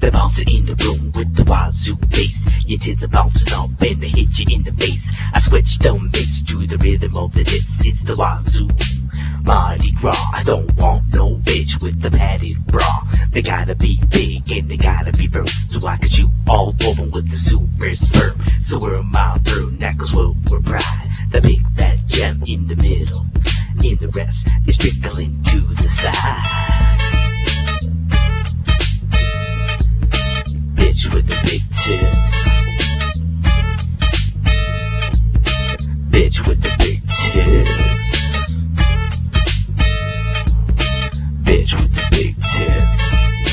They're bouncing in the room with the wazoo bass. Your tits are bouncing up and they hit you in the face. I switch them bass to the rhythm of the hits. It's the wazoo Mardi Gras. I don't want no bitch with the padded bra. They gotta be big and they gotta be firm, so I can shoot all over with the super sperm. So we're my through knuckles, we're pride. The big fat gem in the middle, and the rest is trickling to the side. Bitch with the big tits. Bitch with the big tits. Bitch with the big tits.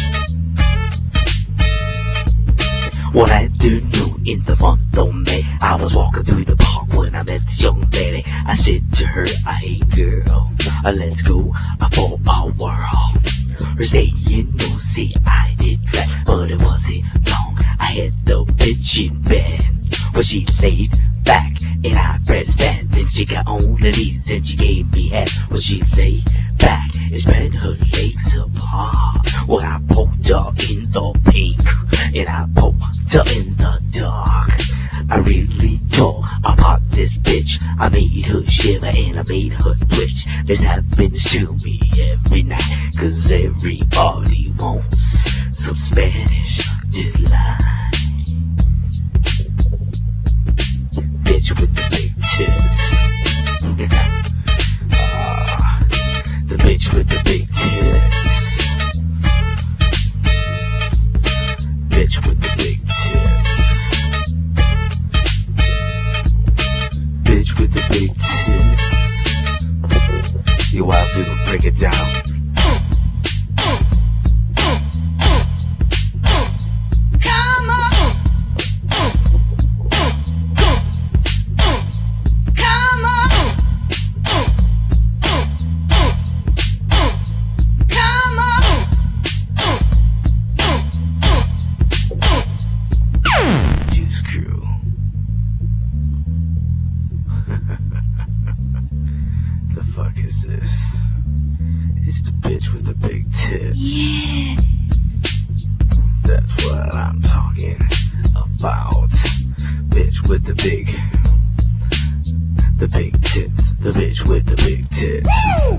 One afternoon in the month of May, I was walking through the park when I met this young lady. I said to her, hey girl, let's go for a whirl. Her saying no, see I did try, but it wasn't long. I had the bitch in bed. Well, she laid back and I pressed bed. Then she got on her knees and she gave me head. Well, she laid back and spread her legs apart. Well, I poked her in the pink and I poked her in the dark. I really tore apart this bitch. I made her shiver and I made her twitch. This happens to me every night, cause everybody wants some Spanish delight. Bitch with the big tits. The bitch with the big tits. Bitch with the big tits. Bitch with the big tits. Yo, Wazoo, break it down. The fuck is this? It's the bitch with the big tits. Yeah. That's what I'm talking about. Bitch with the big tits. The bitch with the big tits.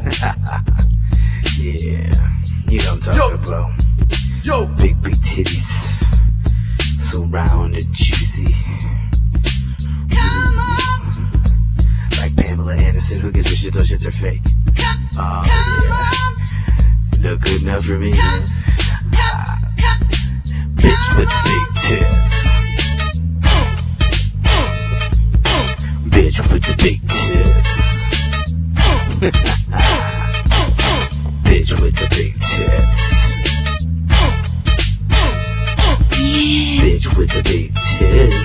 Yeah, you know what I'm talking about. Yo, big titties, so round and juicy. Come on. Like Pamela Anderson, who gives a shit, those shits are fake. Oh yeah, look good enough for me. Bitch with big tits. Bitch with the big tits. Bitch with the big tits. Bitch with the big tits.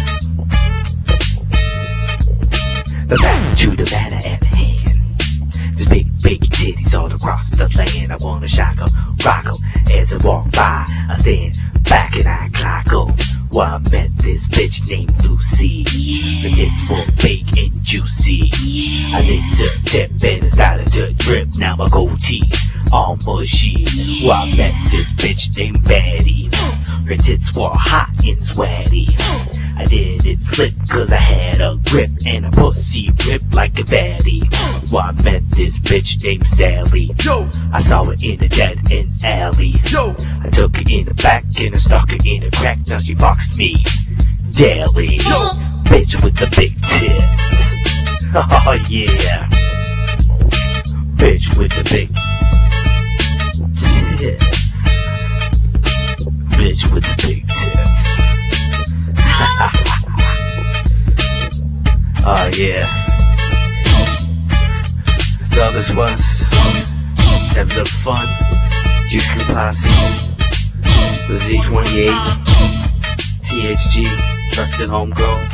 The back to the matter at hand. There's big titties all across the land. I wanna shock 'em, rock 'em. As I walk by, I stand back and I clock 'em. Well, I met this bitch named Lucy. The tits were big and juicy. I licked her tip and it started to drip. Now my goatee's all mushy. Well, I met this bitch named Betty. Her tits were hot and sweaty. I did it slip cause I had a grip and a pussy ripped like a baddie. Well, I met this bitch named Sally. yo, I saw her in a dead end alley. yo, I took her in the back and I stuck her in a crack. Now she boxed me daily. Yo. Bitch with the big tits. Oh yeah. Bitch with the big tits. Bitch with the big tits. Oh yeah. That's all this was. Just have a little fun. Juice Crew Posse. The Z28. THG. Truxton Homegrown.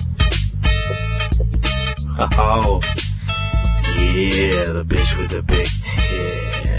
Oh. Yeah, the bitch with the big tits.